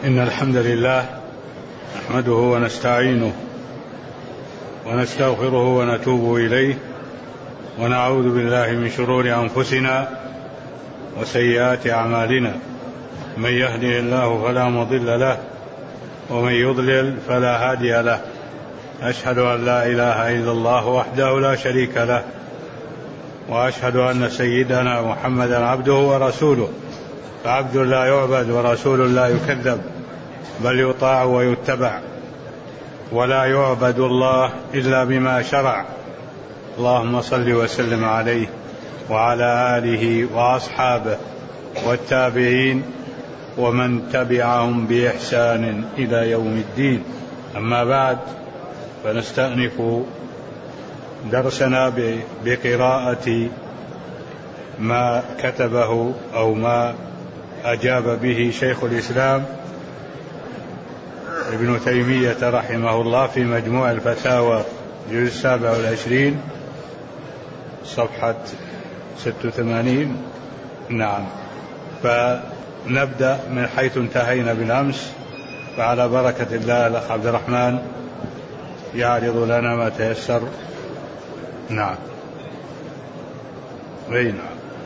إن الحمد لله نحمده ونستعينه ونستغفره ونتوب إليه ونعوذ بالله من شرور أنفسنا وسيئات أعمالنا. من يهده الله فلا مضل له ومن يضلل فلا هادي له. أشهد أن لا إله إلا الله وحده لا شريك له، وأشهد أن سيدنا محمدا عبده ورسوله، فعبد لا يعبد ورسول لا يكذب، بل يطاع ويتبع، ولا يعبد الله إلا بما شرع. اللهم صل وسلم عليه وعلى آله وأصحابه والتابعين ومن تبعهم بإحسان إلى يوم الدين. أما بعد، فنستأنف درسنا بقراءة ما كتبه أو ما أجاب به شيخ الإسلام ابن تيمية رحمه الله في مجموع الفتاوى جزء 27 صفحة 86. نعم، فنبدأ من حيث انتهينا بالأمس، فعلى بركة الله الأخ عبد الرحمن يعرض لنا ما تيسر. نعم. نعم.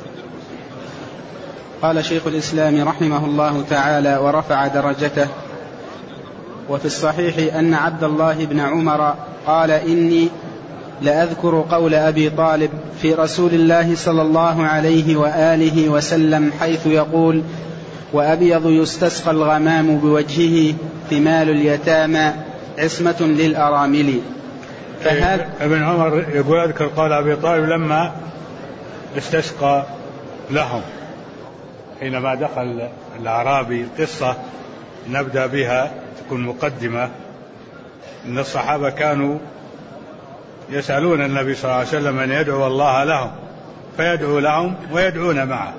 قال شيخ الإسلام رحمه الله تعالى ورفع درجته: وفي الصحيح أن عبد الله بن عمر قال: إني لأذكر قول أبي طالب في رسول الله صلى الله عليه وآله وسلم حيث يقول: وأبيض يستسقى الغمام بوجهه ثمال اليتامى عصمة للأرامل. ابن عمر يقول: أذكر قول أبي طالب لما استسقى لهم، حينما دخل الأعرابي. القصة نبدأ بها، تكون مقدمة. إن الصحابة كانوا يسألون النبي صلى الله عليه وسلم أن يدعو الله لهم، فيدعو لهم ويدعون معه،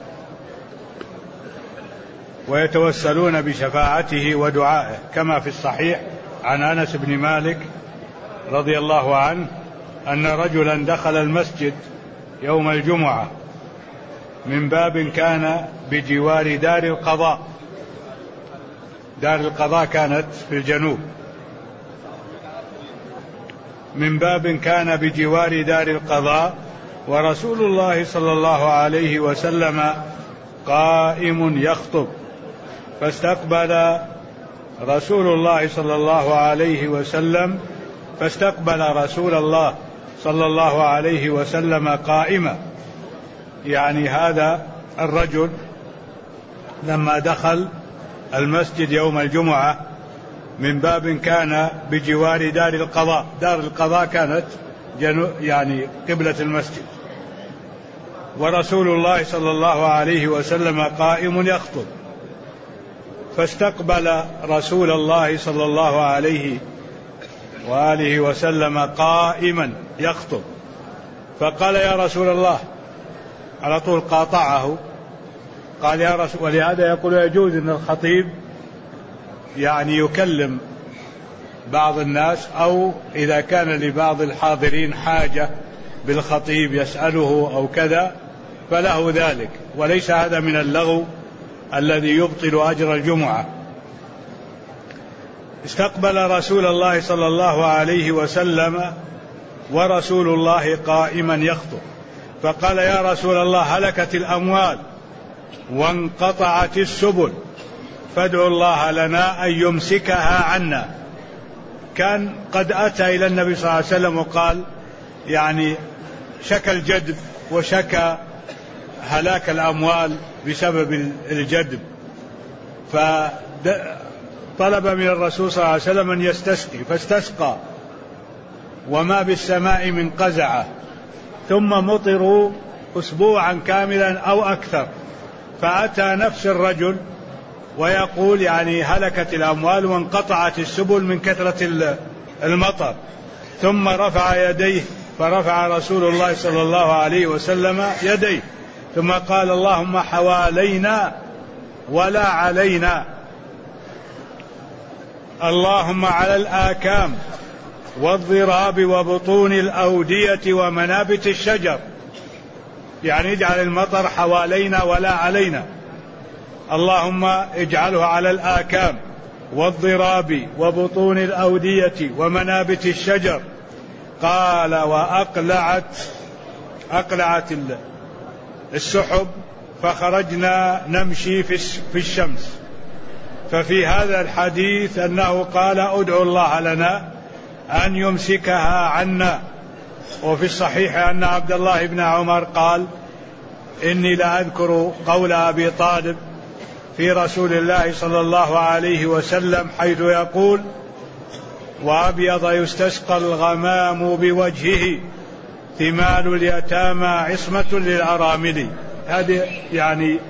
ويتوسلون بشفاعته ودعائه، كما في الصحيح عن أنس بن مالك رضي الله عنه أن رجلا دخل المسجد يوم الجمعة من باب كان بجوار دار القضاء. دار القضاء كانت في الجنوب. من باب كان بجوار دار القضاء، ورسول الله صلى الله عليه وسلم قائم يخطب، فاستقبل رسول الله صلى الله عليه وسلم قائما. يعني هذا الرجل لما دخل المسجد يوم الجمعة من باب كان بجوار دار القضاء. دار القضاء كانت يعني قبلة المسجد، ورسول الله صلى الله عليه وسلم قائم يخطب، فاستقبل رسول الله صلى الله عليه وآله وسلم قائما يخطب، فقال: يا رسول الله. على طول قاطعه، قال: يا رسول. ولهذا يقول يجوز أن الخطيب يعني يكلم بعض الناس، أو إذا كان لبعض الحاضرين حاجة بالخطيب يسأله أو كذا فله ذلك، وليس هذا من اللغو الذي يبطل أجر الجمعة. استقبل رسول الله صلى الله عليه وسلم ورسول الله قائما يخطب، فقال: يا رسول الله، هلكت الأموال وانقطعت السبل، فادعوا الله لنا أن يمسكها عنا. كان قد أتى إلى النبي صلى الله عليه وسلم وقال يعني شكى الجدب وشكى هلاك الأموال بسبب الجدب، فطلب من الرسول صلى الله عليه وسلم أن يستسقي، فاستسقى وما بالسماء من قزعة، ثم مطروا أسبوعا كاملا أو أكثر، فأتى نفس الرجل ويقول يعني هلكت الأموال وانقطعت السبل من كثرة المطر، ثم رفع يديه، فرفع رسول الله صلى الله عليه وسلم يديه، ثم قال: اللهم حوالينا ولا علينا، اللهم على الآكام والضراب وبطون الأودية ومنابت الشجر، يعني اجعل المطر حوالينا ولا علينا. اللهم اجعله على الآكام والضراب وبطون الأودية ومنابت الشجر. قال أقلعت السحب فخرجنا نمشي في الشمس. ففي هذا الحديث أنه قال ادعوا الله لنا أن يمسكها عنا. وفي الصحيح أن عبد الله بن عمر قال إني لأذكر قول أبي طالب في رسول الله صلى الله عليه وسلم حيث يقول وأبيض يستسقى الغمام بوجهه ثمال اليتامى عصمة للأرامل. هذه يعني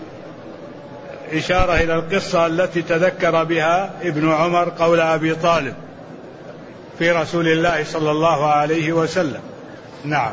إشارة إلى القصة التي تذكر بها ابن عمر قول أبي طالب في رسول الله صلى الله عليه وسلم. نعم.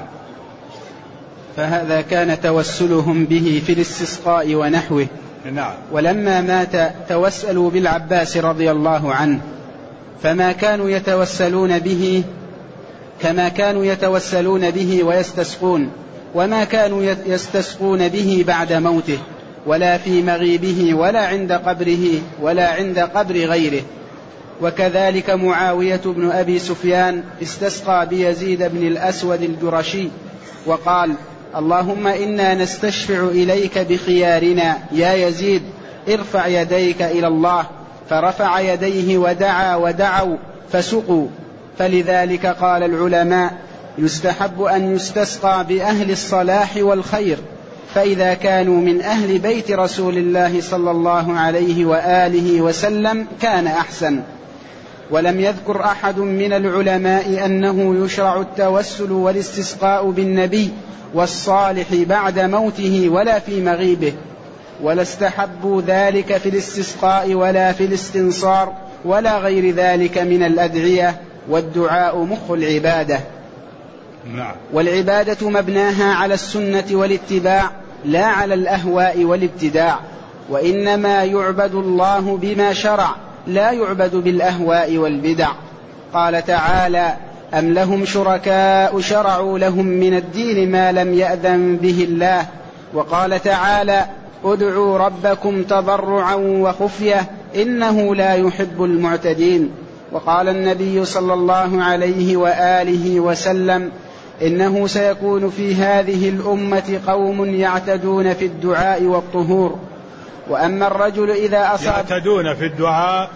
فهذا كان توسلهم به في الاستسقاء ونحوه. نعم. ولما مات توسلوا بالعباس رضي الله عنه، فما كانوا يتوسلون به كما كانوا يتوسلون به ويستسقون، وما كانوا يستسقون به بعد موته ولا في مغيبه ولا عند قبره ولا عند قبر غيره. وكذلك معاوية بن أبي سفيان استسقى بيزيد بن الأسود الجرشي وقال اللهم إنا نستشفع إليك بخيارنا يا يزيد ارفع يديك إلى الله. فرفع يديه ودعوا فسقوا. فلذلك قال العلماء يستحب أن يستسقى بأهل الصلاح والخير، فإذا كانوا من أهل بيت رسول الله صلى الله عليه وآله وسلم كان أحسن. ولم يذكر أحد من العلماء أنه يشرع التوسل والاستسقاء بالنبي والصالح بعد موته ولا في مغيبه، ولا استحبوا ذلك في الاستسقاء ولا في الاستنصار ولا غير ذلك من الأدعية، والدعاء مخ العبادة. نعم. والعبادة مبناها على السنة والاتباع لا على الأهواء والابتداع، وإنما يعبد الله بما شرع لا يعبد بالأهواء والبدع. قال تعالى أم لهم شركاء شرعوا لهم من الدين ما لم يأذن به الله. وقال تعالى ادعوا ربكم تضرعا وخفية إنه لا يحب المعتدين. وقال النبي صلى الله عليه وآله وسلم إنه سيكون في هذه الأمة قوم يعتدون في الدعاء والطهور. وأما الرجل إذا أصاب يعتدون في الدعاء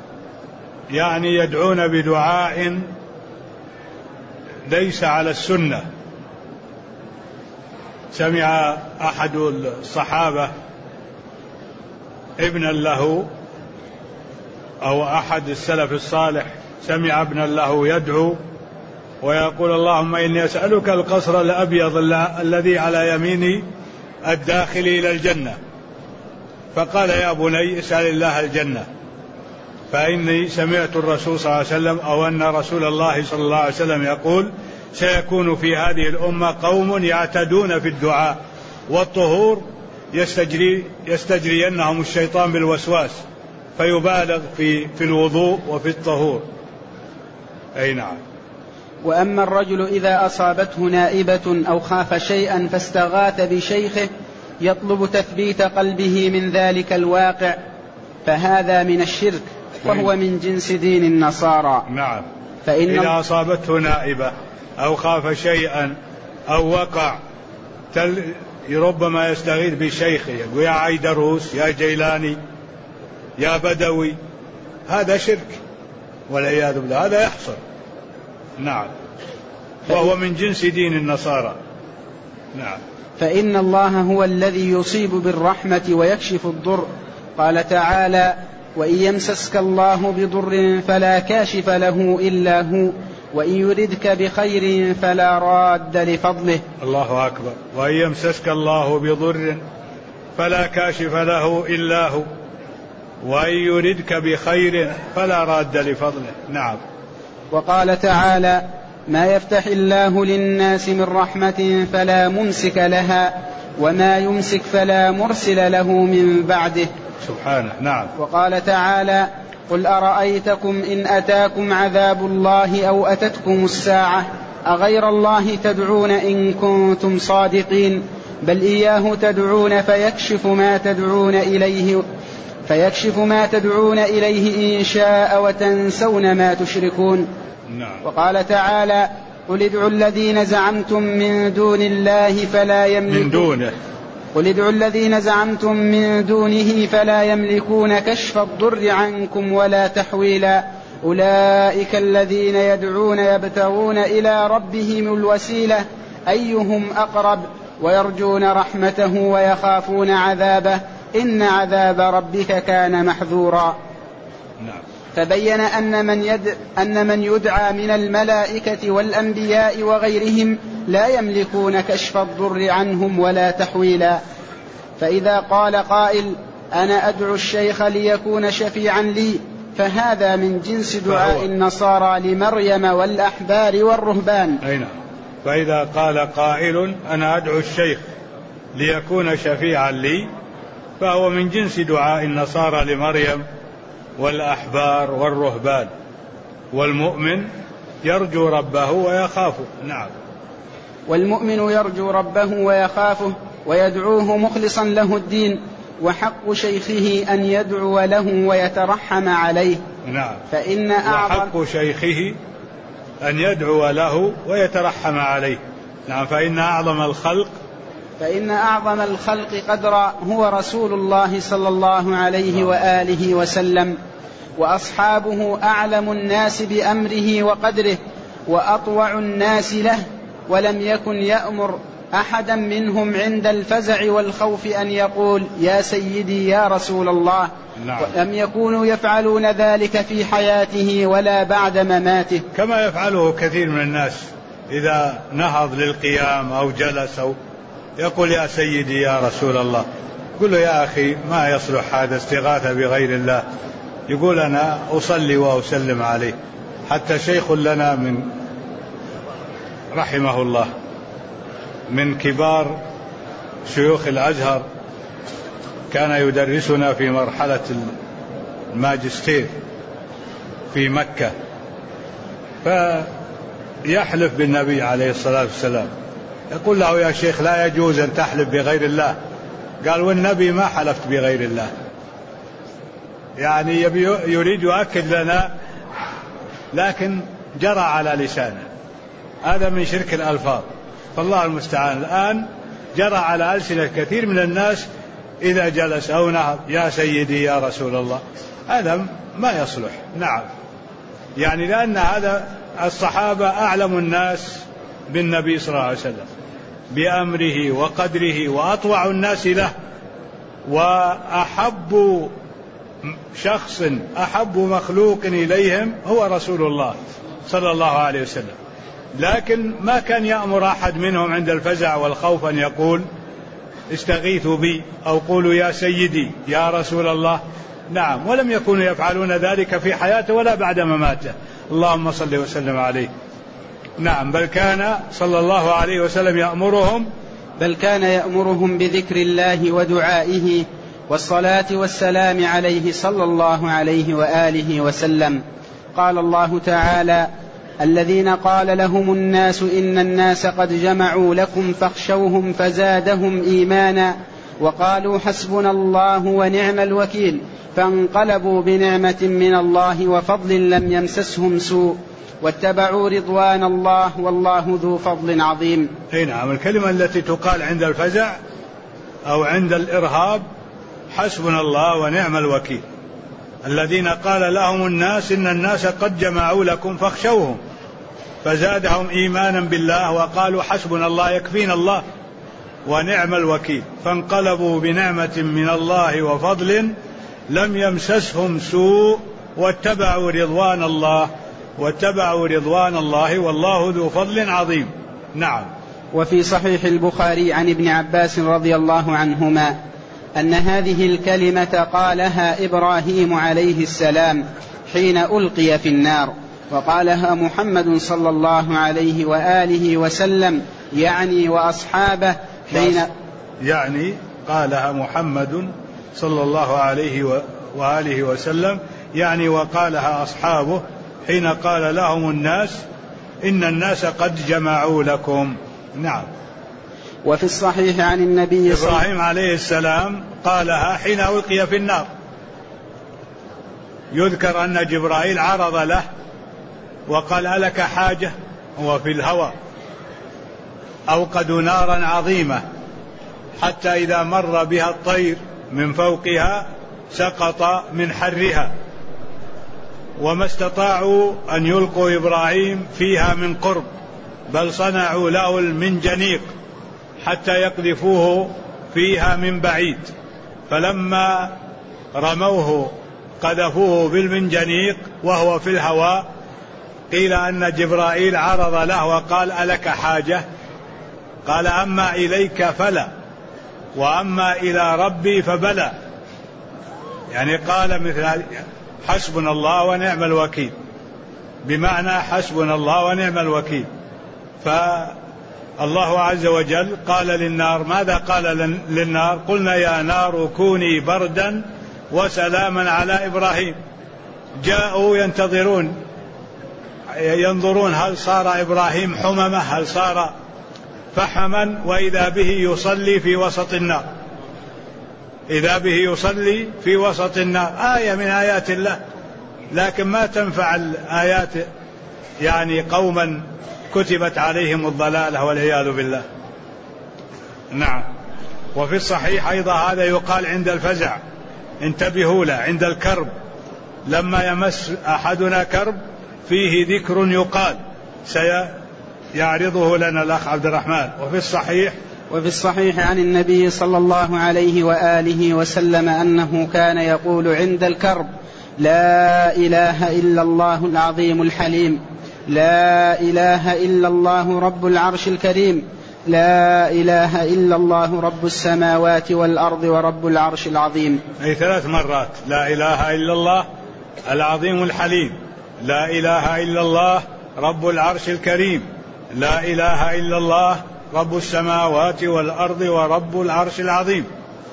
يعني يدعون بدعاء ليس على السنة. سمع أحد الصحابة ابنا له أو أحد السلف الصالح سمع ابنا له يدعو ويقول اللهم إني أسألك القصر الأبيض الذي على يميني الداخل إلى الجنة. فقال يا بني اسأل الله الجنة، فإني سمعت الرسول صلى الله عليه وسلم أو أن رسول الله صلى الله عليه وسلم يقول سيكون في هذه الأمة قوم يعتدون في الدعاء والطهور يستجرينهم الشيطان بالوسواس فيبالغ في الوضوء وفي الطهور. أي نعم. وأما الرجل إذا أصابته نائبة أو خاف شيئا فاستغاث بشيخه يطلب تثبيت قلبه من ذلك الواقع فهذا من الشرك وهو من جنس دين النصارى. نعم. إذا أصابته نائبة أو خاف شيئا أو وقع ربما يستغيث بشيخه يقول يا عيدروس يا جيلاني يا بدوي، هذا شرك والعياذ بالله، هذا يحصل. نعم. وهو من جنس دين النصارى. نعم. فإن الله هو الذي يصيب بالرحمة ويكشف الضر. قال تعالى وإن يمسسك الله بضر فلا كاشف له إلا هو وإن يردك بخير فلا راد لفضله. الله أكبر. وإن يمسسك الله بضر فلا كاشف له إلا هو وإن يردك بخير فلا راد لفضله. نعم. وقال تعالى ما يفتح الله للناس من رحمة فلا ممسك لها وما يمسك فلا مرسل له من بعده. سبحانه. نعم. وقال تعالى قل أرأيتكم إن أتاكم عذاب الله أو أتتكم الساعة أغير الله تدعون إن كنتم صادقين بل إياه تدعون فيكشف ما تدعون إليه فيكشف ما تدعون إليه إن شاء وتنسون ما تشركون. وقال تعالى قل ادعوا الذين زعمتم من دون الله فلا يملكون قل ادعوا الذين زعمتم من دونه فلا يملكون كشف الضر عنكم ولا تحويلا أولئك الذين يدعون يبتغون إلى ربهم الوسيلة أيهم أقرب ويرجون رحمته ويخافون عذابه إن عذاب ربك كان محذورا. فبين أن من يدعى من الملائكة والأنبياء وغيرهم لا يملكون كشف الضر عنهم ولا تحويلا. فإذا قال قائل أنا أدعو الشيخ ليكون شفيعا لي فهذا من جنس دعاء النصارى لمريم والأحبار والرهبان. فإذا قال قائل أنا أدعو الشيخ ليكون شفيعا لي فهو من جنس دعاء النصارى لمريم والأحبار والرهبان. والمؤمن يرجو ربه ويخافه. والمؤمن يرجو ربه ويخافه ويدعوه مخلصا له الدين وحق شيخه أن يدعو له ويترحم عليه. وحق شيخه أن يدعو له ويترحم عليه. فإن أعظم الخلق قدرا هو رسول الله صلى الله عليه وآله وسلم وأصحابه أعلم الناس بأمره وقدره وأطوع الناس له ولم يكن يأمر أحدا منهم عند الفزع والخوف أن يقول يا سيدي يا رسول الله. ولم يكونوا يفعلون ذلك في حياته ولا بعد مماته كما يفعله كثير من الناس إذا نهض للقيام أو جلس أو يقول يا سيدي يا رسول الله. يقول له يا أخي ما يصلح هذا استغاثة بغير الله. يقول أنا أصلي وأسلم عليه. حتى شيخ لنا من رحمه الله من كبار شيوخ الأزهر كان يدرسنا في مرحلة الماجستير في مكة فيحلف بالنبي عليه الصلاة والسلام. يقول له يا شيخ لا يجوز أن تحلف بغير الله. قال والنبي ما حلفت بغير الله. يعني يريد يؤكد لنا لكن جرى على لسانه. هذا من شرك الألفاظ. فالله المستعان. الآن جرى على ألسنة كثير من الناس إذا جلس أو نهض يا سيدي يا رسول الله. هذا ما يصلح. يعني لأن هذا الصحابة أعلم الناس بالنبي صلى الله عليه وسلم بأمره وقدره وأطوع الناس له وأحب شخص أحب مخلوق إليهم هو رسول الله صلى الله عليه وسلم. لكن ما كان يأمر أحد منهم عند الفزع والخوف أن يقول استغيثوا بي أو قولوا يا سيدي يا رسول الله. ولم يكونوا يفعلون ذلك في حياته ولا بعد مماته. اللهم صل وسلم عليه. بل كان صلى الله عليه وسلم يأمرهم بذكر الله ودعائه والصلاة والسلام عليه صلى الله عليه وآله وسلم. قال الله تعالى الذين قال لهم الناس إن الناس قد جمعوا لكم فاخشوهم فزادهم إيمانا وقالوا حسبنا الله ونعم الوكيل فانقلبوا بنعمة من الله وفضل لم يمسسهم سوء واتبعوا رضوان الله والله ذو فضل عظيم. الكلمة التي تقال عند الفزع أو عند الإرهاب حسبنا الله ونعم الوكيل. الذين قال لهم الناس إن الناس قد جمعوا لكم فاخشوهم فزادهم إيمانا بالله وقالوا حسبنا الله يكفينا الله ونعم الوكيل فانقلبوا بنعمة من الله وفضل لم يمسسهم سوء واتبعوا رضوان الله والله ذو فضل عظيم. وفي صحيح البخاري عن ابن عباس رضي الله عنهما أن هذه الكلمة قالها إبراهيم عليه السلام حين ألقي في النار وقالها محمد صلى الله عليه وآله وسلم يعني وأصحابه قالها محمد صلى الله عليه وآله وسلم يعني وقالها أصحابه حين قال لهم الناس إن الناس قد جمعوا لكم. وفي الصحيح عن النبي إبراهيم عليه السلام قالها حين ألقي في النار يذكر أن جبرائيل عرض له وقال ألك حاجة، هو في الهوى أوقدوا نارا عظيمة حتى إذا مر بها الطير من فوقها سقط من حرها، وما استطاعوا أن يلقوا إبراهيم فيها من قرب، بل صنعوا له المنجنيق حتى يقذفوه فيها من بعيد، فلما رموه قذفوه بالمنجنيق وهو في الهواء قيل أن جبرائيل عرض له وقال ألك حاجة؟ قال أما إليك فلا، وأما إلى ربي فبلى. يعني قال مثل حسبنا الله ونعم الوكيل، بمعنى حسبنا الله ونعم الوكيل. فالله عز وجل قال للنار، ماذا قال للنار؟ قلنا يا نار كوني بردا وسلاما على إبراهيم. جاءوا ينظرون هل صار إبراهيم حممة، هل صار فحما، وإذا به يصلي في وسط النار، إذا به يصلي في وسط النار، آية من آيات الله. لكن ما تنفع الآيات يعني قوما كتبت عليهم الضلالة والعياذ بالله. نعم. وفي الصحيح أيضا هذا يقال عند الفزع، انتبهوا له، عند الكرب، لما يمس أحدنا كرب فيه ذكر يقال سيعرضه لنا الأخ عبد الرحمن. وفي الصحيح عن النبي صلى الله عليه وآله وسلم أنه كان يقول عند الكرب: لا إله إلا الله العظيم الحليم، لا إله إلا الله رب العرش الكريم، لا إله إلا الله رب السماوات والأرض ورب العرش العظيم. أي 3 مرات: لا إله إلا الله العظيم الحليم، لا إله إلا الله رب العرش الكريم، لا إله إلا الله رب السماوات والأرض ورب العرش العظيم،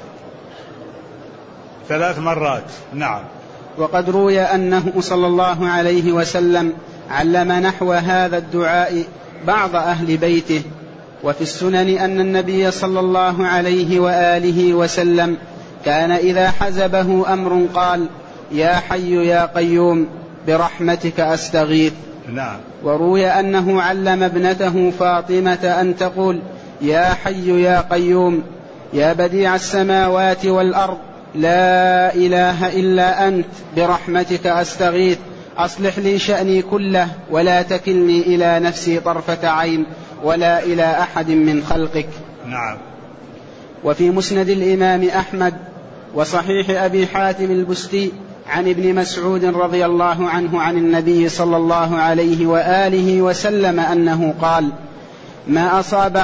3 مرات. نعم. وقد روي أنه صلى الله عليه وسلم علم نحو هذا الدعاء بعض أهل بيته. وفي السنن أن النبي صلى الله عليه وآله وسلم كان إذا حزبه أمر قال: يا حي يا قيوم برحمتك أستغيث. نعم. وروي أنه علم ابنته فاطمة أن تقول: يا حي يا قيوم يا بديع السماوات والأرض لا إله إلا أنت برحمتك أستغيث أصلح لي شأني كله ولا تكلني إلى نفسي طرفة عين ولا إلى أحد من خلقك. نعم. وفي مسند الإمام أحمد وصحيح أبي حاتم البستي عن ابن مسعود رضي الله عنه عن النبي صلى الله عليه وآله وسلم أنه قال: ما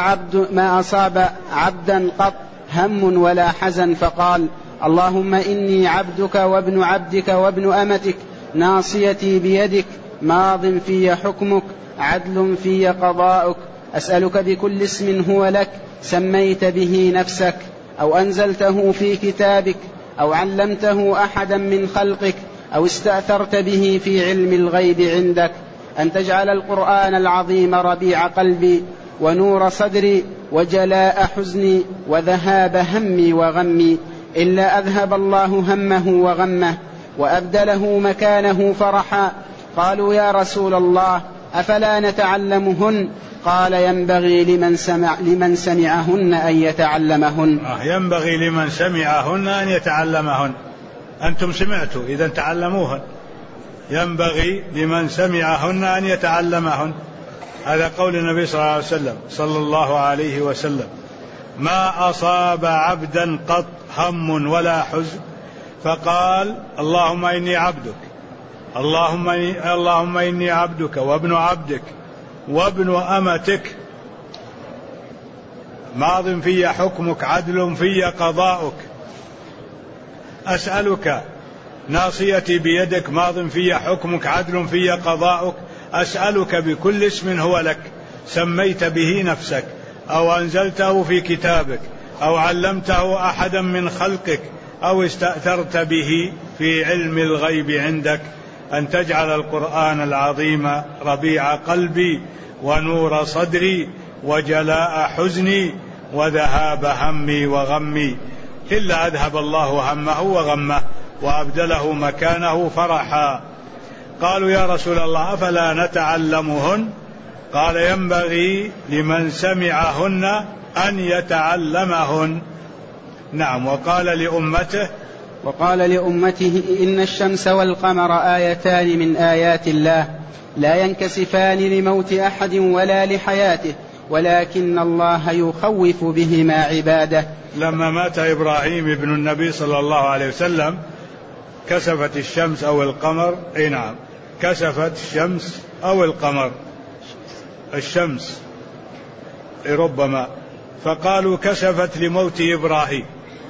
أصاب عبدا قط هم ولا حزن فقال: اللهم إني عبدك وابن عبدك وابن أمتك ناصيتي بيدك ماض في حكمك عدل في قضاؤك أسألك بكل اسم هو لك سميت به نفسك أو أنزلته في كتابك أو علمته أحدا من خلقك أو استأثرت به في علم الغيب عندك أن تجعل القرآن العظيم ربيع قلبي ونور صدري وجلاء حزني وذهاب همي وغمي إلا أذهب الله همه وغمه وأبدله مكانه فرحا. قالوا: يا رسول الله أفلا نتعلمهن؟ قال: ينبغي لمن سمعهن أن يتعلمهن. ينبغي لمن سمعهن أن يتعلمهن. أنتم سمعتوا، إذا تعلموهن. ينبغي لمن سمعهن أن يتعلمهن. هذا قول النبي صلى الله عليه وسلم: ما أصاب عبدا قط هم ولا حزن فقال: اللهم إني عبدك، اللهم إني عبدك وابن عبدك وابن أمتك ماض في حكمك عدل في قضاؤك أسألك ناصيتي بيدك ماض في حكمك عدل في قضاؤك أسألك بكل اسم هو لك سميت به نفسك أو أنزلته في كتابك أو علمته أحدا من خلقك أو استأثرت به في علم الغيب عندك أن تجعل القرآن العظيم ربيع قلبي ونور صدري وجلاء حزني وذهاب همي وغمي إلا أذهب الله همه وغمه. وأبدله مكانه فرحا. قالوا يا رسول الله أفلا نتعلمهن؟ قال ينبغي لمن سمعهن أن يتعلمهن. نعم. وقال لأمته إن الشمس والقمر آيتان من آيات الله لا ينكسفان لموت أحد ولا لحياته ولكن الله يخوف بهما عباده. لما مات إبراهيم ابن النبي صلى الله عليه وسلم كسفت الشمس أو القمر، نعم كسفت الشمس أو القمر، الشمس ربما، فقالوا كسفت لموت إبراهيم.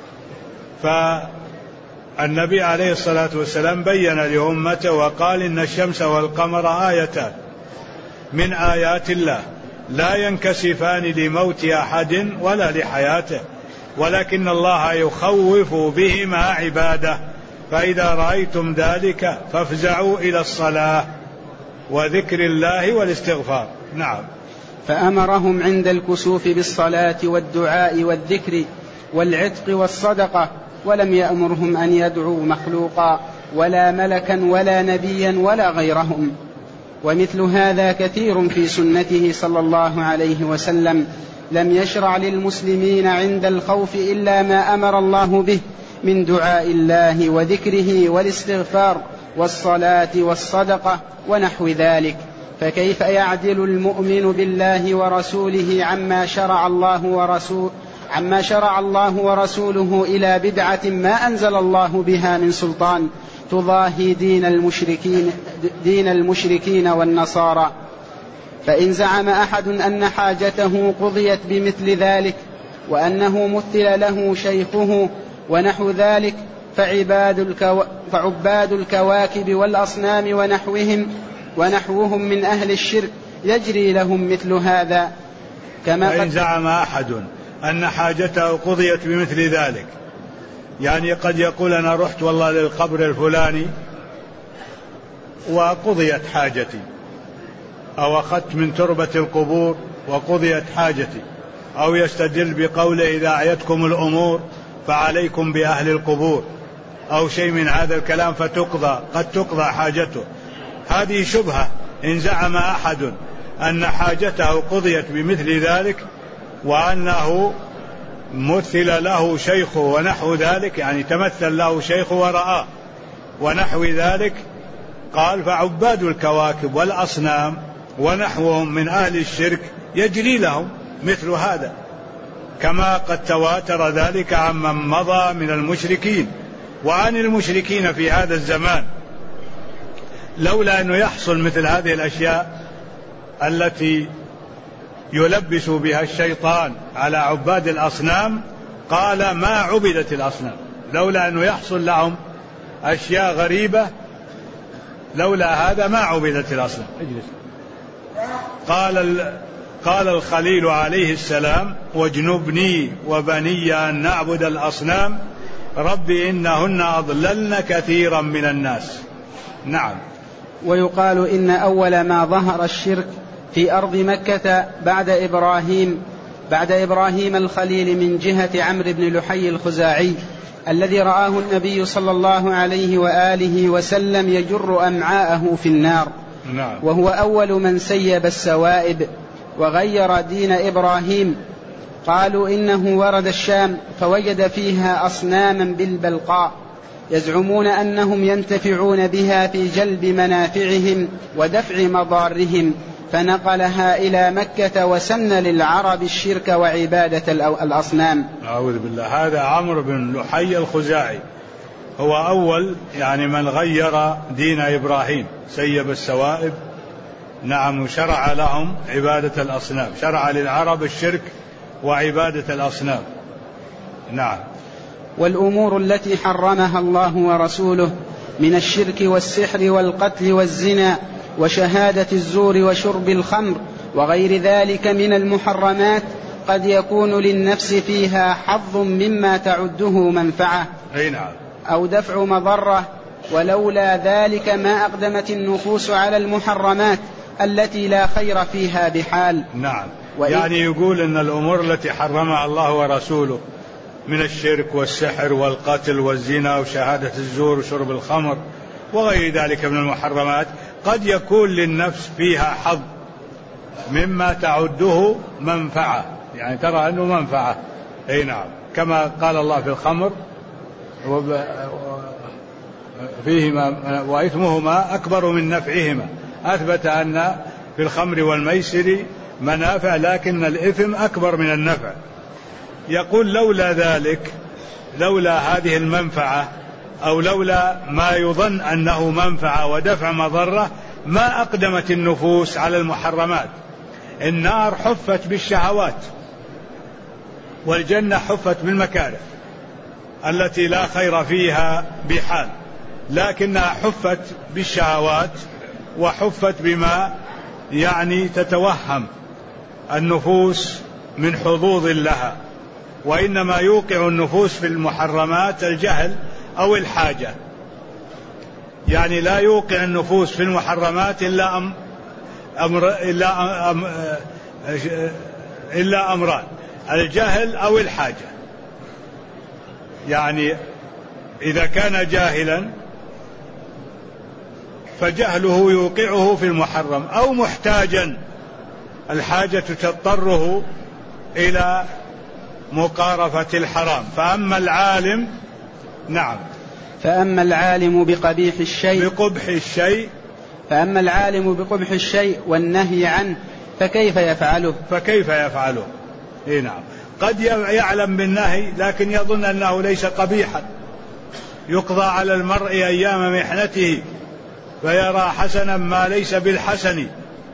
فالنبي عليه الصلاة والسلام بين لأمته وقال إن الشمس والقمر آيتان من آيات الله لا ينكسفان لموت أحد ولا لحياته ولكن الله يخوف بهما عباده، فإذا رأيتم ذلك فافزعوا إلى الصلاة وذكر الله والاستغفار. نعم. فأمرهم عند الكسوف بالصلاة والدعاء والذكر والعتق والصدقة، ولم يأمرهم أن يدعوا مخلوقا ولا ملكا ولا نبيا ولا غيرهم. ومثل هذا كثير في سنته صلى الله عليه وسلم، لم يشرع للمسلمين عند الخوف إلا ما أمر الله به من دعاء الله وذكره والاستغفار والصلاة والصدقة ونحو ذلك. فكيف يعدل المؤمن بالله ورسوله عما شرع الله ورسوله إلى بدعة ما أنزل الله بها من سلطان تضاهي دين المشركين والنصارى؟ فإن زعم أحد أن حاجته قضيت بمثل ذلك وأنه مثل له شيخه ونحو ذلك فعباد الكواكب والأصنام ونحوهم من أهل الشرك يجري لهم مثل هذا. فإن زعم أحد أن حاجته قضيت بمثل ذلك، يعني قد يقول أنا رحت والله للقبر الفلاني وقضيت حاجتي، أو أخذت من تربة القبور وقضيت حاجتي، أو يستدل بقوله إذا أعيتكم الأمور فعليكم بأهل القبور، أو شيء من هذا الكلام قد تقضى حاجته. هذه شبهة. إن زعم أحد أن حاجته قضيت بمثل ذلك وأنه مثل له شيخه ونحو ذلك، يعني تمثل له شيخه ورآه ونحو ذلك، قال فعباد الكواكب والأصنام ونحوهم من أهل الشرك يجري لهم مثل هذا، كما قد تواتر ذلك عمن مضى من المشركين وعن المشركين في هذا الزمان. لولا أنه يحصل مثل هذه الأشياء التي يلبس بها الشيطان على عباد الأصنام قال ما عبدت الأصنام، لولا أنه يحصل لهم أشياء غريبة لولا هذا ما عبدت الأصنام. قال الخليل عليه السلام واجنبني وبني أن نعبد الأصنام رب إنهن أضللن كثيرا من الناس. نعم. ويقال إن أول ما ظهر الشرك في أرض مكة بعد إبراهيم الخليل من جهة عمرو بن لحي الخزاعي الذي رآه النبي صلى الله عليه وآله وسلم يجر أمعاءه في النار. نعم. وهو أول من سيب السوائب وغير دين إبراهيم. قالوا إنه ورد الشام فوجد فيها أصناما بالبلقاء يزعمون أنهم ينتفعون بها في جلب منافعهم ودفع مضارهم، فنقلها إلى مكة وسن للعرب الشرك وعبادة الأصنام. أعوذ بالله. هذا عمرو بن لحي الخزاعي هو أول يعني من غير دين إبراهيم، سيب السوائب. نعم. شرع لهم عبادة الأصنام، شرع للعرب الشرك وعبادة الأصنام. نعم. والأمور التي حرمها الله ورسوله من الشرك والسحر والقتل والزنا وشهادة الزور وشرب الخمر وغير ذلك من المحرمات قد يكون للنفس فيها حظ مما تعده منفعة أو دفع مضرة، ولولا ذلك ما أقدمت النفوس على المحرمات التي لا خير فيها بحال. نعم. يعني يقول أن الأمور التي حرمها الله ورسوله من الشرك والسحر والقتل والزنا وشهادة الزور وشرب الخمر وغير ذلك من المحرمات، قد يكون للنفس فيها حظ مما تعده منفعة، يعني ترى أنه منفعة. أي نعم، كما قال الله في الخمر فيهما وإثمهما أكبر من نفعهما، أثبت أن في الخمر والميسر منافع لكن الإثم أكبر من النفع. يقول لولا ذلك، لولا هذه المنفعة أو لولا ما يظن أنه منفعة ودفع مضرة ما أقدمت النفوس على المحرمات. النار حفت بالشهوات والجنة حفت بالمكاره التي لا خير فيها بحال، لكنها حفت بالشهوات وحفت بما يعني تتوهم النفوس من حظوظ لها. وإنما يوقع النفوس في المحرمات الجهل أو الحاجة، يعني لا يوقع النفوس في المحرمات إلا أمران: الجهل أو الحاجة. يعني إذا كان جاهلا فجهله يوقعه في المحرم، أو محتاجا الحاجة تضطره إلى مقارفة الحرام. فأما العالم نعم، فأما العالم بقبيح الشيء بقبح الشيء، فأما العالم بقبح الشيء والنهي عنه فكيف يفعله؟ فكيف يفعله؟ إيه نعم، قد يعلم بالنهي لكن يظن أنه ليس قبيحا، يقضى على المرء أيام محنته فيرى حسنا ما ليس بالحسن.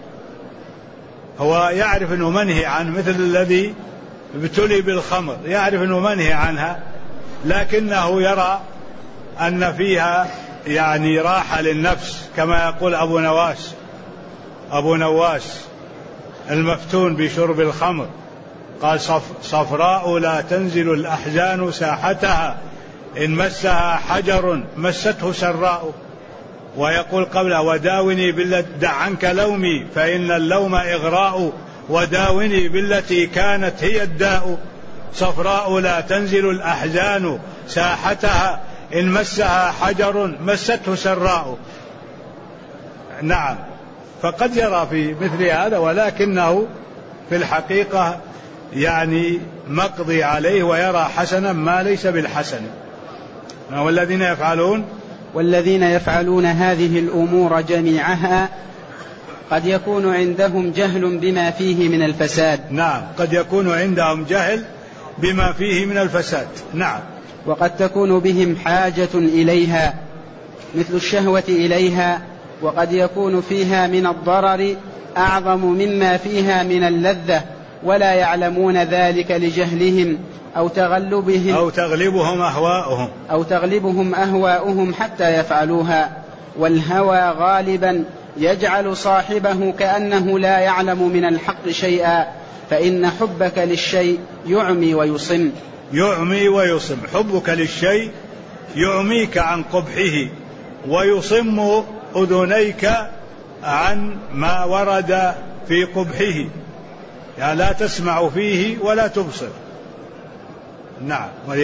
هو يعرف أنه منهي عنه، مثل الذي ابتلي بالخمر يعرف أنه منهي عنها لكنه يرى أن فيها يعني راحة للنفس، كما يقول أبو نواس المفتون بشرب الخمر قال: صفراء لا تنزل الأحزان ساحتها، إن مسها حجر مسته سراء. ويقول قبله: وداوني بالتي دع عنك لومي فإن اللوم إغراء، وداوني بالتي كانت هي الداء. صفراء لا تنزل الأحزان ساحتها، إن مسها حجر مسته سراء. نعم، فقد يرى في مثل هذا ولكنه في الحقيقة يعني مقضي عليه ويرى حسنا ما ليس بالحسن. والذين يفعلون هذه الأمور جميعها قد يكون عندهم جهل بما فيه من الفساد. نعم، قد يكون عندهم جهل بما فيه من الفساد. نعم، وقد تكون بهم حاجة إليها مثل الشهوة إليها، وقد يكون فيها من الضرر أعظم مما فيها من اللذة، ولا يعلمون ذلك لجهلهم أو تغلبهم أهواؤهم حتى يفعلوها. والهوى غالبا يجعل صاحبه كأنه لا يعلم من الحق شيئا، فإن حبك للشيء يعمي ويصم. حبك للشيء يعميك عن قبحه ويصم أذنيك عن ما ورد في قبحه، يعني لا تسمع فيه ولا تبصر. نعم،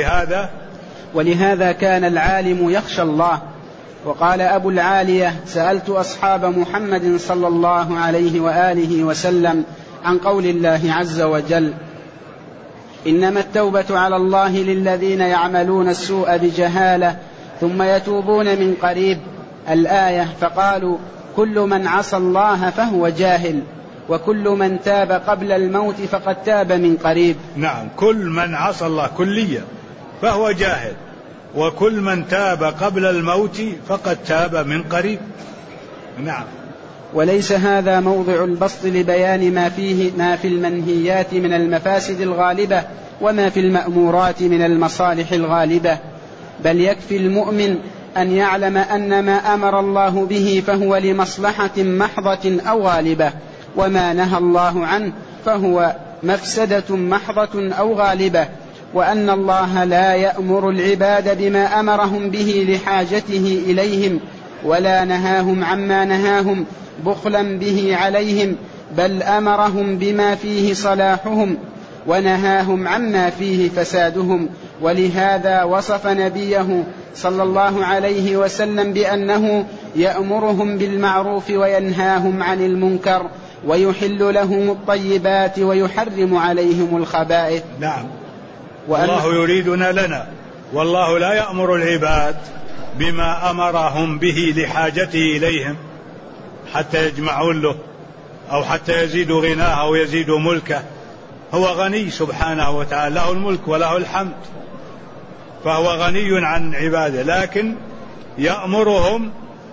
ولهذا كان العالم يخشى الله. وقال أبو العالية: سألت أصحاب محمد صلى الله عليه وآله وسلم عن قول الله عز وجل: إنما التوبة على الله للذين يعملون السوء بجهالة ثم يتوبون من قريب، الآية، فقالوا: كل من عصى الله فهو جاهل، وكل من تاب قبل الموت فقد تاب من قريب. نعم، كل من عصى الله كليا فهو جاهل، وكل من تاب قبل الموت فقد تاب من قريب. نعم. وليس هذا موضع البسط لبيان ما في المنهيات من المفاسد الغالبة وما في المأمورات من المصالح الغالبة، بل يكفي المؤمن أن يعلم أن ما أمر الله به فهو لمصلحة محضة أو غالبة، وما نهى الله عنه فهو مفسدة محضة أو غالبة، وأن الله لا يأمر العباد بما أمرهم به لحاجته إليهم، ولا نهاهم عما نهاهم بخلا به عليهم، بل أمرهم بما فيه صلاحهم ونهاهم عما فيه فسادهم، ولهذا وصف نبيه صلى الله عليه وسلم بأنه يأمرهم بالمعروف وينهاهم عن المنكر ويحل لهم الطيبات ويحرم عليهم الخبائث. نعم. والله يريدنا لنا، والله لا يأمر العباد بما أمرهم به لحاجته إليهم حتى يجمعون له أو حتى يزيدوا غناه أو يزيدوا ملكه. هو غني سبحانه وتعالى، له الملك وله الحمد، فهو غني عن عباده، لكن يأمرهم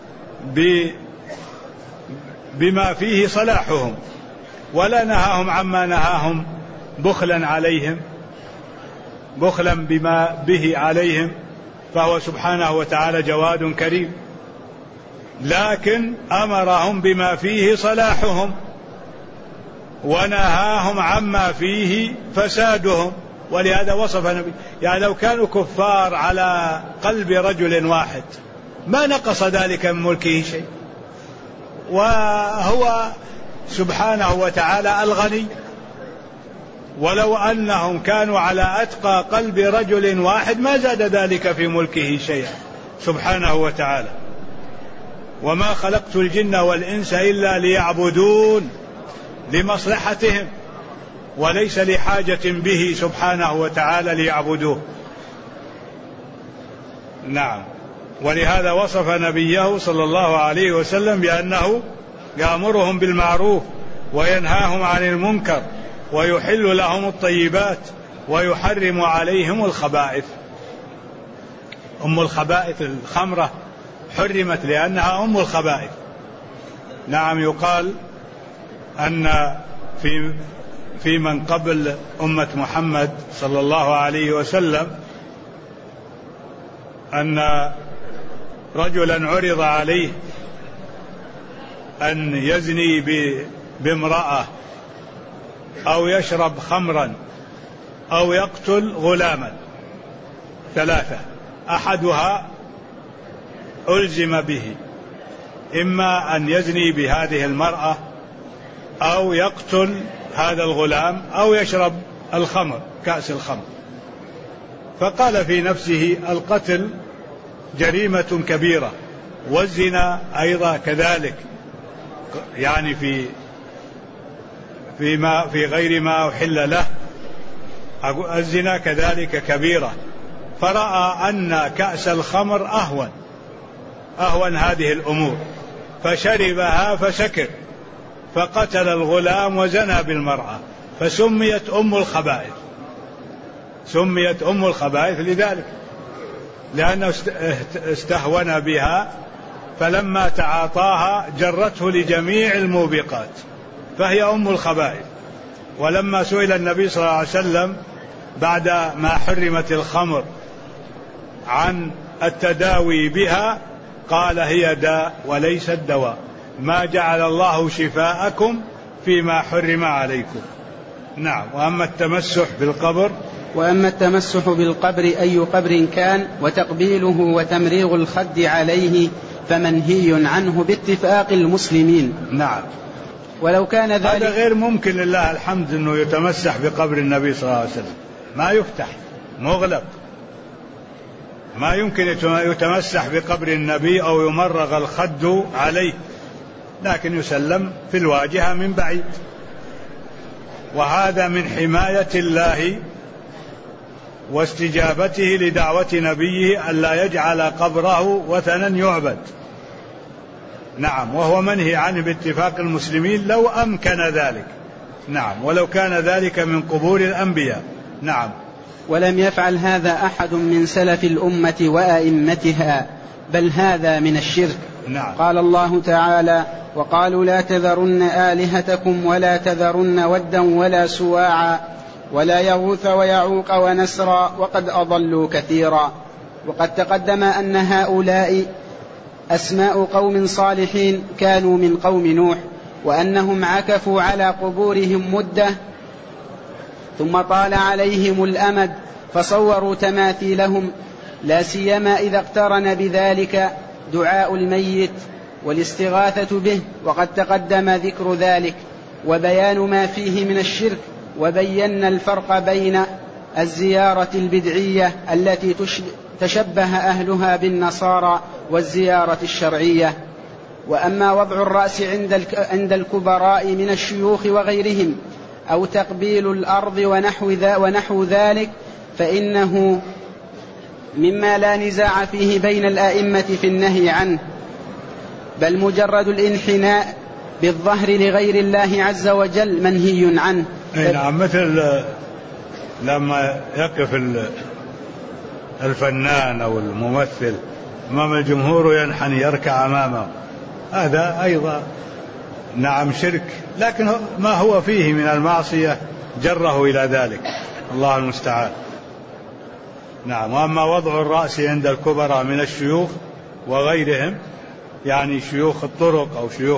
بما فيه صلاحهم، ولا نهاهم عما نهاهم بخلا عليهم، بخلا بما به عليهم، فهو سبحانه وتعالى جواد كريم، لكن أمرهم بما فيه صلاحهم ونهاهم عما فيه فسادهم. ولهذا وصف النبي، يعني لو كانوا كفار على قلب رجل واحد ما نقص ذلك من ملكه شيء، وهو سبحانه وتعالى الغني. ولو أنهم كانوا على أتقى قلب رجل واحد ما زاد ذلك في ملكه شيئا سبحانه وتعالى. وما خلقت الجن والإنس إلا ليعبدون، لمصلحتهم وليس لحاجة به سبحانه وتعالى ليعبدوه. نعم. ولهذا وصف نبيه صلى الله عليه وسلم بأنه يأمرهم بالمعروف وينهاهم عن المنكر ويحل لهم الطيبات ويحرم عليهم الخبائث. أم الخبائث الخمرة حرمت لأنها أم الخبائث. نعم. يقال أن في من قبل أمة محمد صلى الله عليه وسلم أن رجلا عرض عليه أن يزني بامرأة أو يشرب خمرا أو يقتل غلاما، ثلاثة، أحدها ألزم به، إما أن يزني بهذه المرأة أو يقتل هذا الغلام أو يشرب الخمر، كأس الخمر. فقال في نفسه القتل جريمة كبيرة والزنا أيضا كذلك، يعني في غير ما أحل له، الزنا كذلك كبيرة. فرأى أن كأس الخمر أهون هذه الأمور، فشربها فسكر فقتل الغلام وزنى بالمرأة، فسميت أم الخبائث. سميت أم الخبائث لذلك، لأنه استهون بها، فلما تعاطاها جرته لجميع الموبقات، فهي أم الخبائث. ولما سئل النبي صلى الله عليه وسلم بعد ما حرمت الخمر عن التداوي بها قال هي داء وليست دواء، ما جعل الله شفاءكم فيما حرم عليكم. نعم. وأما التمسح بالقبر أي قبر كان وتقبيله وتمريغ الخد عليه فمنهي عنه باتفاق المسلمين. نعم. ولو كان ذلك هذا غير ممكن لله الحمد أنه يتمسح بقبر النبي صلى الله عليه وسلم، ما يفتح، مغلق، ما يمكن يتمسح بقبر النبي أو يمرغ الخد عليه، لكن يسلم في الواجهة من بعيد. وهذا من حماية الله واستجابته لدعوة نبيه ألا يجعل قبره وثنا يعبد. نعم. وهو منهي عنه باتفاق المسلمين لو أمكن ذلك. نعم. ولو كان ذلك من قبور الأنبياء. نعم. ولم يفعل هذا أحد من سلف الأمة وأئمتها، بل هذا من الشرك. نعم. قال الله تعالى: وقالوا لا تذرن آلهتكم ولا تذرن ودا ولا سواعا ولا يغوث ويعوق ونسرا وقد أضلوا كثيرا. وقد تقدم أن هؤلاء أسماء قوم صالحين كانوا من قوم نوح، وأنهم عكفوا على قبورهم مدة ثم طال عليهم الأمد فصوروا تماثيلهم، لا سيما إذا اقترن بذلك دعاء الميت والاستغاثة به، وقد تقدم ذكر ذلك وبيان ما فيه من الشرك، وبينا الفرق بين الزيارة البدعية التي تشبه أهلها بالنصارى والزيارة الشرعية. وأما وضع الرأس عند الكبراء من الشيوخ وغيرهم أو تقبيل الأرض ونحو ذلك فإنه مما لا نزاع فيه بين الآئمة في النهي عنه، بل مجرد الانحناء بالظهر لغير الله عز وجل منهي عنه. نعم، مثل لما يقف الفنان أو الممثل أمام الجمهور ينحني يركع أمامه، هذا أيضا نعم شرك، لكن ما هو فيه من المعصية جره إلى ذلك، الله المستعان. نعم. وأما وضع الرأس عند الكبراء من الشيوخ وغيرهم، يعني شيوخ الطرق أو شيوخ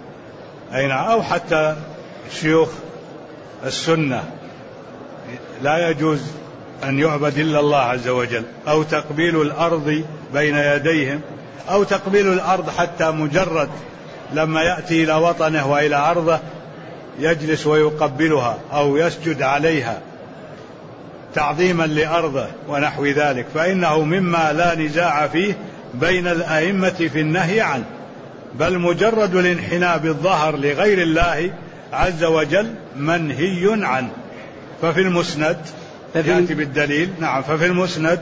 أو حتى شيوخ السنة، لا يجوز أن يعبد إلا الله عز وجل، أو تقبيل الأرض بين يديهم، أو تقبيل الأرض حتى مجرد لما يأتي إلى وطنه وإلى أرضه يجلس ويقبلها أو يسجد عليها تعظيما لأرضه ونحو ذلك، فإنه مما لا نزاع فيه بين الأئمة في النهي عنه، بل مجرد الانحناء بالظهر لغير الله عز وجل منهي عنه. ففي المسند يأتي بالدليل. نعم. ففي المسند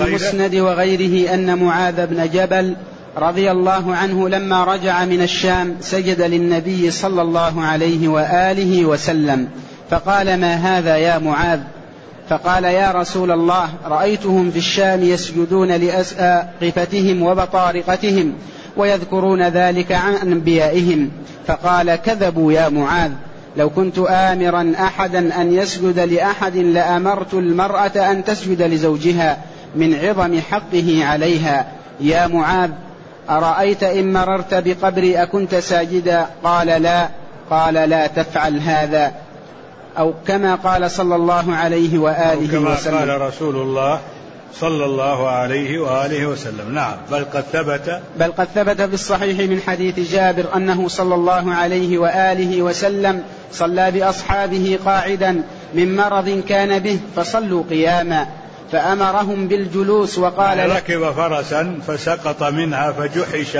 وغيره أن معاذ بن جبل رضي الله عنه لما رجع من الشام سجد للنبي صلى الله عليه وآله وسلم، فقال: ما هذا يا معاذ؟ فقال: يا رسول الله، رأيتهم في الشام يسجدون لأساقفتهم وبطارقتهم ويذكرون ذلك عن أنبيائهم. فقال: كذبوا يا معاذ، لو كنت آمرا أحدا أن يسجد لأحد لأمرت المرأة أن تسجد لزوجها من عظم حقه عليها. يا معاذ، أرأيت إن مررت بقبري أكنت ساجدا؟ قال: لا. قال: لا تفعل هذا، أو كما قال صلى الله عليه وآله وسلم. كما قال رسول الله صلى الله عليه وآله وسلم. نعم. بل قد ثبت في الصحيح من حديث جابر أنه صلى الله عليه وآله وسلم صلى بأصحابه قاعدا من مرض كان به فصلوا قياما، فأمرهم بالجلوس وقال: ركب فرسا فسقط منها فجحش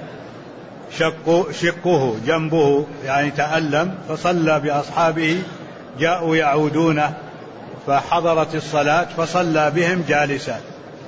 شقه جنبه، يعني تألم، فصلى بأصحابه، جاءوا يعودونه فحضرت الصلاة فصلى بهم جالسا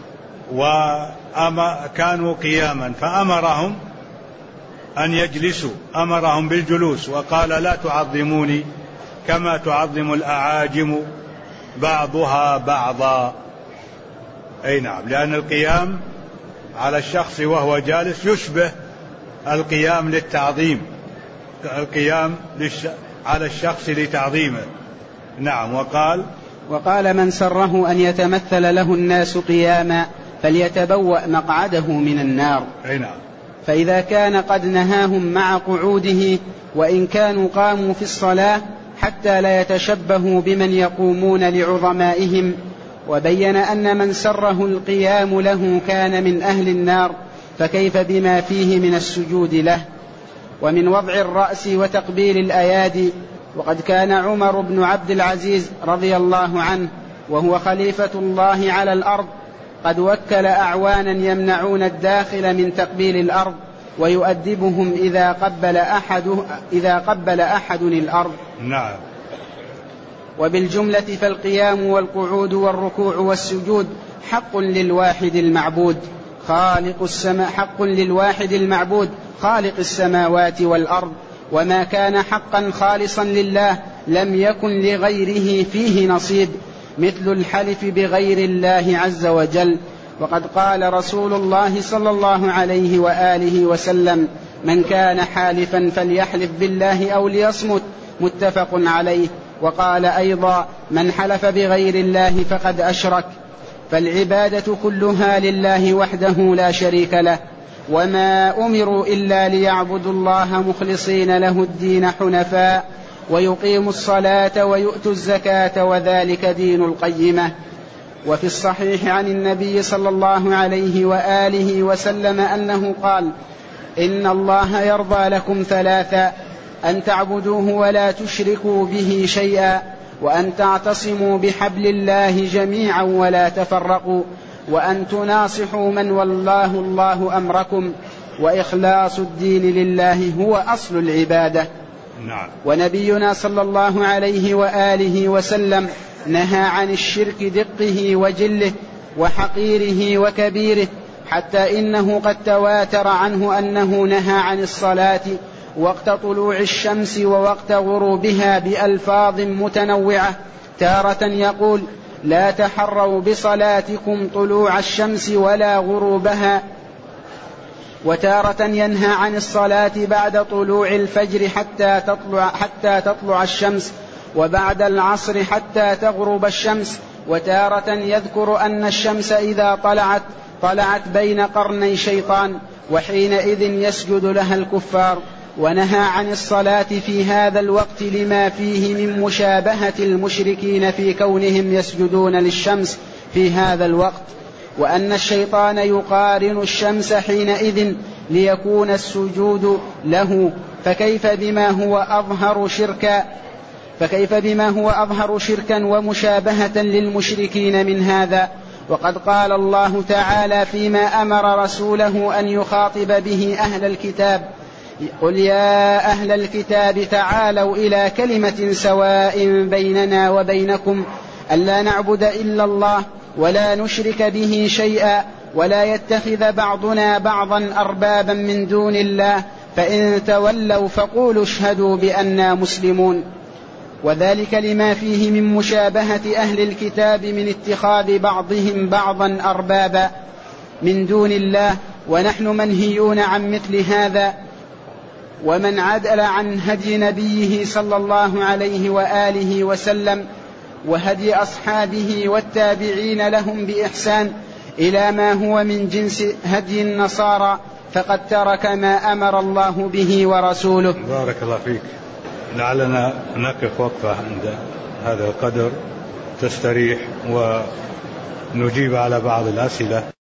وكانوا قياما، فأمرهم أن يجلسوا، أمرهم بالجلوس، وقال: لا تعظموني كما تعظم الأعاجم بعضها بعضا. أي نعم، لأن القيام على الشخص وهو جالس يشبه القيام للتعظيم، القيام على الشخص لتعظيمه. نعم. وقال: من سره أن يتمثل له الناس قياما فليتبوأ مقعده من النار. أي نعم. فإذا كان قد نهاهم مع قعوده وإن كانوا قاموا في الصلاة حتى لا يتشبهوا بمن يقومون لعظمائهم، وبين أن من سره القيام له كان من أهل النار، فكيف بما فيه من السجود له. ومن وضع الرأس وتقبيل الأيادي، وقد كان عمر بن عبد العزيز رضي الله عنه وهو خليفة الله على الأرض قد وكل أعوانا يمنعون الداخل من تقبيل الأرض ويؤدبهم إذا قبل أحد الأرض. نعم. وبالجملة فالقيام والقعود والركوع والسجود حق للواحد المعبود خالق السماوات والأرض، وما كان حقا خالصا لله لم يكن لغيره فيه نصيب، مثل الحلف بغير الله عز وجل. وقد قال رسول الله صلى الله عليه وآله وسلم: من كان حالفا فليحلف بالله أو ليصمت، متفق عليه. وقال أيضا: من حلف بغير الله فقد أشرك. فالعبادة كلها لله وحده لا شريك له، وما أمروا إلا ليعبدوا الله مخلصين له الدين حنفاء ويقيموا الصلاة ويؤتوا الزكاة وذلك دين القيمة. وفي الصحيح عن النبي صلى الله عليه وآله وسلم أنه قال: إن الله يرضى لكم ثلاثا: أن تعبدوه ولا تشركوا به شيئا، وأن تعتصموا بحبل الله جميعا ولا تفرقوا، وأن تناصحوا من والله الله أمركم، وإخلاص الدين لله هو أصل العبادة. نعم. ونبينا صلى الله عليه وآله وسلم نهى عن الشرك دقه وجله وحقيره وكبيره، حتى إنه قد تواتر عنه أنه نهى عن الصلاة وقت طلوع الشمس ووقت غروبها بألفاظ متنوعة، تارة يقول: لا تحروا بصلاتكم طلوع الشمس ولا غروبها، وتارة ينهى عن الصلاة بعد طلوع الفجر حتى تطلع الشمس، وبعد العصر حتى تغرب الشمس، وتارة يذكر أن الشمس إذا طلعت بين قرني شيطان، وحينئذ يسجد لها الكفار. ونهى عن الصلاة في هذا الوقت لما فيه من مشابهة المشركين في كونهم يسجدون للشمس في هذا الوقت، وأن الشيطان يقارن الشمس حينئذ ليكون السجود له، فكيف بما هو أظهر شركا ومشابهة للمشركين من هذا. وقد قال الله تعالى فيما أمر رسوله أن يخاطب به أهل الكتاب: قل يا أهل الكتاب تعالوا إلى كلمة سواء بيننا وبينكم ألا نعبد إلا الله ولا نشرك به شيئا ولا يتخذ بعضنا بعضا أربابا من دون الله، فإن تولوا فقولوا اشهدوا بأننا مسلمون. وذلك لما فيه من مشابهة أهل الكتاب من اتخاذ بعضهم بعضا أربابا من دون الله، ونحن منهيون عن مثل هذا. ومن عدل عن هدي نبيه صلى الله عليه وآله وسلم وهدي أصحابه والتابعين لهم بإحسان إلى ما هو من جنس هدي النصارى فقد ترك ما أمر الله به ورسوله. بارك الله فيك. لعلنا نقف وقفة عند هذا القدر تستريح ونجيب على بعض الأسئلة.